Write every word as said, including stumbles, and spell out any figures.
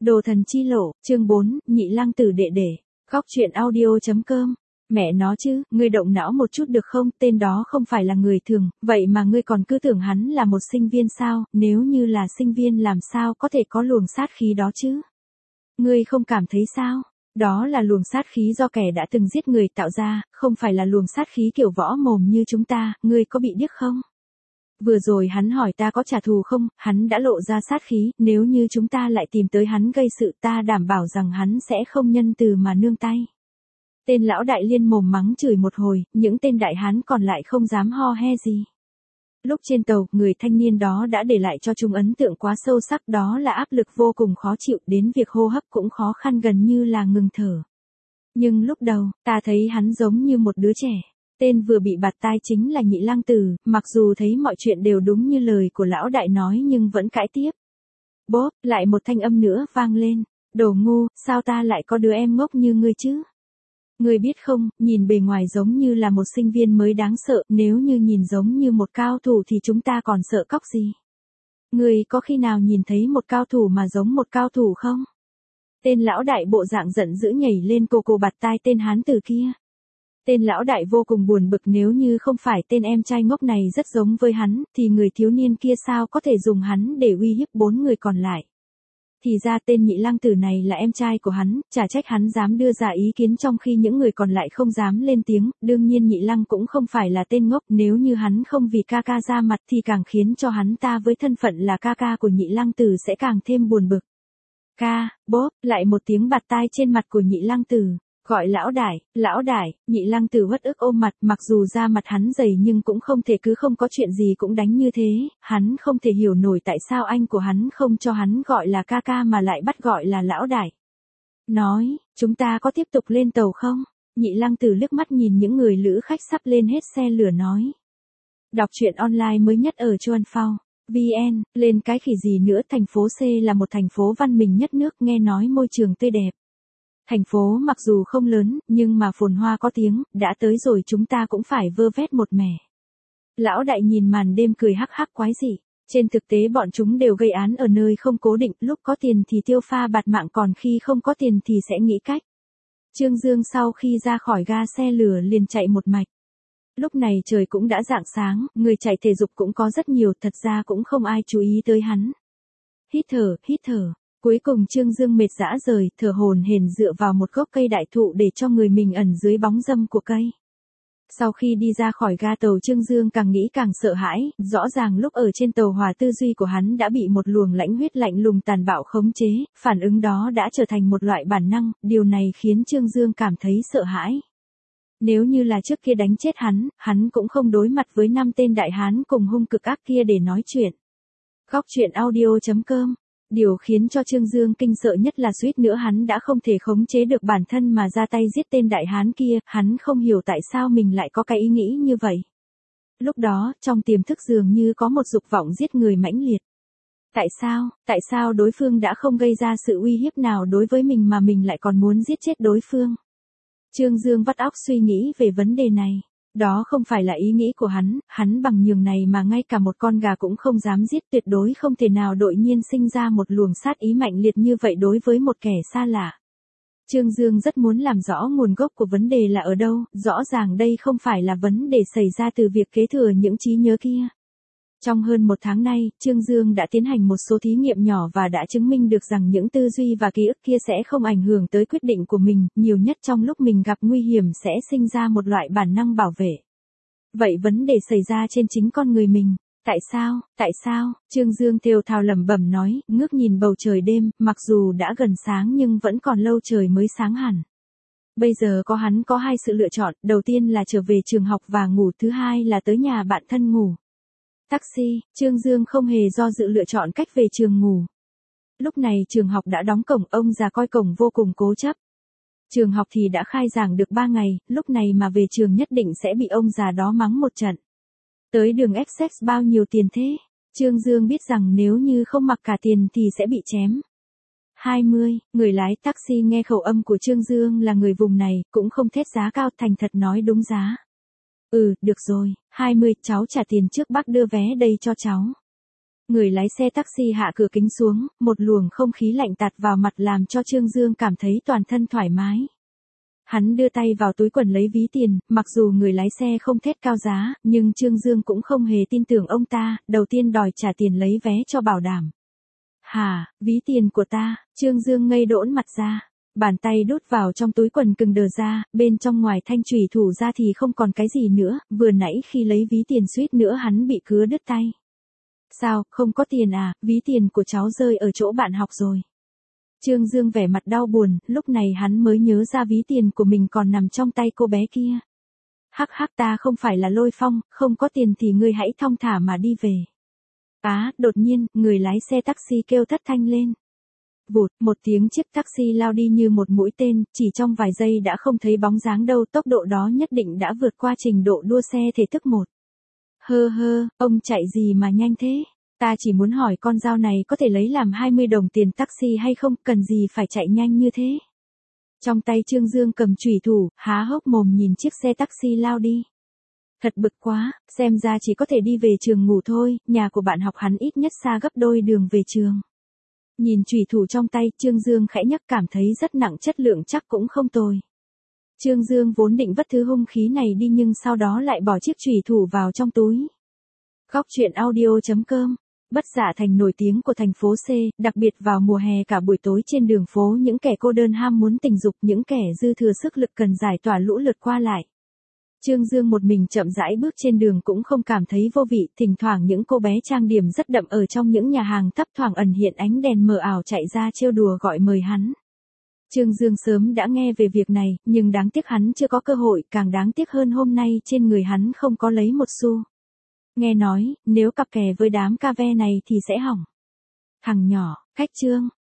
Đồ thần chi lộ, chương bốn, nhị lăng tử đệ đệ. Góc truyện audio.com. Mẹ nó chứ, ngươi động não một chút được không, tên đó không phải là người thường, vậy mà ngươi còn cứ tưởng hắn là một sinh viên sao, nếu như là sinh viên làm sao có thể có luồng sát khí đó chứ? Ngươi không cảm thấy sao? Đó là luồng sát khí do kẻ đã từng giết người tạo ra, không phải là luồng sát khí kiểu võ mồm như chúng ta, ngươi có bị điếc không? Vừa rồi hắn hỏi ta có trả thù không, hắn đã lộ ra sát khí, nếu như chúng ta lại tìm tới hắn gây sự ta đảm bảo rằng hắn sẽ không nhân từ mà nương tay. Tên lão đại liên mồm mắng chửi một hồi, những tên đại hán còn lại không dám ho he gì. Lúc trên tàu, người thanh niên đó đã để lại cho chúng ấn tượng quá sâu sắc, đó là áp lực vô cùng khó chịu, đến việc hô hấp cũng khó khăn gần như là ngừng thở. Nhưng lúc đầu, ta thấy hắn giống như một đứa trẻ. Tên vừa bị bạt tai chính là Nhị Lăng Tử, mặc dù thấy mọi chuyện đều đúng như lời của lão đại nói nhưng vẫn cãi tiếp. Bốp, lại một thanh âm nữa vang lên. Đồ ngu, sao ta lại có đứa em ngốc như ngươi chứ? Ngươi biết không, nhìn bề ngoài giống như là một sinh viên mới đáng sợ, nếu như nhìn giống như một cao thủ thì chúng ta còn sợ cóc gì? Ngươi có khi nào nhìn thấy một cao thủ mà giống một cao thủ không? Tên lão đại bộ dạng giận dữ nhảy lên cô cô bạt tai tên hán tử kia. Tên lão đại vô cùng buồn bực, nếu như không phải tên em trai ngốc này rất giống với hắn, thì người thiếu niên kia sao có thể dùng hắn để uy hiếp bốn người còn lại. Thì ra tên Nhị Lăng Tử này là em trai của hắn, chả trách hắn dám đưa ra ý kiến trong khi những người còn lại không dám lên tiếng, đương nhiên Nhị Lăng cũng không phải là tên ngốc, nếu như hắn không vì ca ca ra mặt thì càng khiến cho hắn ta với thân phận là ca ca của Nhị Lăng Tử sẽ càng thêm buồn bực. Ca, bốp, lại một tiếng bạt tai trên mặt của Nhị Lăng Tử. Gọi lão đại, lão đại, Nhị Lăng Tử uất ức ôm mặt, mặc dù da mặt hắn dày nhưng cũng không thể cứ không có chuyện gì cũng đánh như thế, hắn không thể hiểu nổi tại sao anh của hắn không cho hắn gọi là ca ca mà lại bắt gọi là lão đại. Nói, chúng ta có tiếp tục lên tàu không? Nhị Lăng Tử liếc mắt nhìn những người lữ khách sắp lên hết xe lửa nói. Đọc truyện online mới nhất ở Chuan Phao. vê en, lên cái khỉ gì nữa, thành phố C là một thành phố văn minh nhất nước, nghe nói môi trường tươi đẹp. Thành phố mặc dù không lớn, nhưng mà phồn hoa có tiếng, đã tới rồi chúng ta cũng phải vơ vét một mẻ. Lão đại nhìn màn đêm cười hắc hắc quái dị. Trên thực tế bọn chúng đều gây án ở nơi không cố định, lúc có tiền thì tiêu pha bạt mạng, còn khi không có tiền thì sẽ nghĩ cách. Trương Dương sau khi ra khỏi ga xe lửa liền chạy một mạch. Lúc này trời cũng đã rạng sáng, người chạy thể dục cũng có rất nhiều, thật ra cũng không ai chú ý tới hắn. Hít thở, hít thở. Cuối cùng Trương Dương mệt rã rời, thở hổn hển dựa vào một gốc cây đại thụ để cho người mình ẩn dưới bóng râm của cây. Sau khi đi ra khỏi ga tàu, Trương Dương càng nghĩ càng sợ hãi, rõ ràng lúc ở trên tàu hỏa tư duy của hắn đã bị một luồng lãnh huyết lạnh lùng tàn bạo khống chế, phản ứng đó đã trở thành một loại bản năng, điều này khiến Trương Dương cảm thấy sợ hãi. Nếu như là trước kia đánh chết hắn, hắn cũng không đối mặt với năm tên đại hán cùng hung cực ác kia để nói chuyện. Góc truyện audio.com. Điều khiến cho Trương Dương kinh sợ nhất là suýt nữa hắn đã không thể khống chế được bản thân mà ra tay giết tên đại hán kia, hắn không hiểu tại sao mình lại có cái ý nghĩ như vậy. Lúc đó, trong tiềm thức dường như có một dục vọng giết người mãnh liệt. Tại sao, tại sao đối phương đã không gây ra sự uy hiếp nào đối với mình mà mình lại còn muốn giết chết đối phương? Trương Dương vắt óc suy nghĩ về vấn đề này. Đó không phải là ý nghĩ của hắn, hắn bằng nhường này mà ngay cả một con gà cũng không dám giết, tuyệt đối không thể nào đột nhiên sinh ra một luồng sát ý mạnh liệt như vậy đối với một kẻ xa lạ. Trương Dương rất muốn làm rõ nguồn gốc của vấn đề là ở đâu, rõ ràng đây không phải là vấn đề xảy ra từ việc kế thừa những trí nhớ kia. Trong hơn một tháng nay, Trương Dương đã tiến hành một số thí nghiệm nhỏ và đã chứng minh được rằng những tư duy và ký ức kia sẽ không ảnh hưởng tới quyết định của mình, nhiều nhất trong lúc mình gặp nguy hiểm sẽ sinh ra một loại bản năng bảo vệ. Vậy vấn đề xảy ra trên chính con người mình. Tại sao, tại sao, Trương Dương thều thào lẩm bẩm nói, ngước nhìn bầu trời đêm, mặc dù đã gần sáng nhưng vẫn còn lâu trời mới sáng hẳn. Bây giờ có hắn có hai sự lựa chọn, đầu tiên là trở về trường học và ngủ, thứ hai là tới nhà bạn thân ngủ. Taxi, Trương Dương không hề do dự lựa chọn cách về trường ngủ. Lúc này trường học đã đóng cổng, ông già coi cổng vô cùng cố chấp. Trường học thì đã khai giảng được ba ngày, lúc này mà về trường nhất định sẽ bị ông già đó mắng một trận. Tới đường Essex bao nhiêu tiền thế? Trương Dương biết rằng nếu như không mặc cả tiền thì sẽ bị chém. hai mươi, người lái taxi nghe khẩu âm của Trương Dương là người vùng này, cũng không thét giá cao, thành thật nói đúng giá. Ừ, được rồi, hai mươi, cháu trả tiền trước, bác đưa vé đây cho cháu. Người lái xe taxi hạ cửa kính xuống, một luồng không khí lạnh tạt vào mặt làm cho Trương Dương cảm thấy toàn thân thoải mái. Hắn đưa tay vào túi quần lấy ví tiền, mặc dù người lái xe không thét cao giá, nhưng Trương Dương cũng không hề tin tưởng ông ta, đầu tiên đòi trả tiền lấy vé cho bảo đảm. Hả, ví tiền của ta, Trương Dương ngây đỗn mặt ra. Bàn tay đút vào trong túi quần cứng đờ ra, bên trong ngoài thanh chùy thủ ra thì không còn cái gì nữa, vừa nãy khi lấy ví tiền suýt nữa hắn bị cứa đứt tay. Sao, không có tiền à, ví tiền của cháu rơi ở chỗ bạn học rồi. Trương Dương vẻ mặt đau buồn, lúc này hắn mới nhớ ra ví tiền của mình còn nằm trong tay cô bé kia. Hắc hắc, ta không phải là Lôi Phong, không có tiền thì ngươi hãy thong thả mà đi về. Á, đột nhiên, người lái xe taxi kêu thất thanh lên. Vụt, một tiếng chiếc taxi lao đi như một mũi tên, chỉ trong vài giây đã không thấy bóng dáng đâu, tốc độ đó nhất định đã vượt qua trình độ đua xe thể thức một. Hơ hơ, ông chạy gì mà nhanh thế? Ta chỉ muốn hỏi con dao này có thể lấy làm hai mươi đồng tiền taxi hay không, cần gì phải chạy nhanh như thế? Trong tay Trương Dương cầm chùy thủ, há hốc mồm nhìn chiếc xe taxi lao đi. Thật bực quá, xem ra chỉ có thể đi về trường ngủ thôi, nhà của bạn học hắn ít nhất xa gấp đôi đường về trường. Nhìn chùy thủ trong tay, Trương Dương khẽ nhắc cảm thấy rất nặng, chất lượng chắc cũng không tồi. Trương Dương vốn định vứt thứ hung khí này đi nhưng sau đó lại bỏ chiếc chùy thủ vào trong túi. Góc truyện audio chấm com. Bất Dạ Thành nổi tiếng của thành phố C, đặc biệt vào mùa hè cả buổi tối trên đường phố những kẻ cô đơn ham muốn tình dục, những kẻ dư thừa sức lực cần giải tỏa lũ lượt qua lại. Trương Dương một mình chậm rãi bước trên đường cũng không cảm thấy vô vị, thỉnh thoảng những cô bé trang điểm rất đậm ở trong những nhà hàng thấp thoảng ẩn hiện ánh đèn mờ ảo chạy ra trêu đùa gọi mời hắn. Trương Dương sớm đã nghe về việc này, nhưng đáng tiếc hắn chưa có cơ hội, càng đáng tiếc hơn hôm nay trên người hắn không có lấy một xu. Nghe nói, nếu cặp kè với đám ca ve này thì sẽ hỏng. Thằng nhỏ, cách Trương,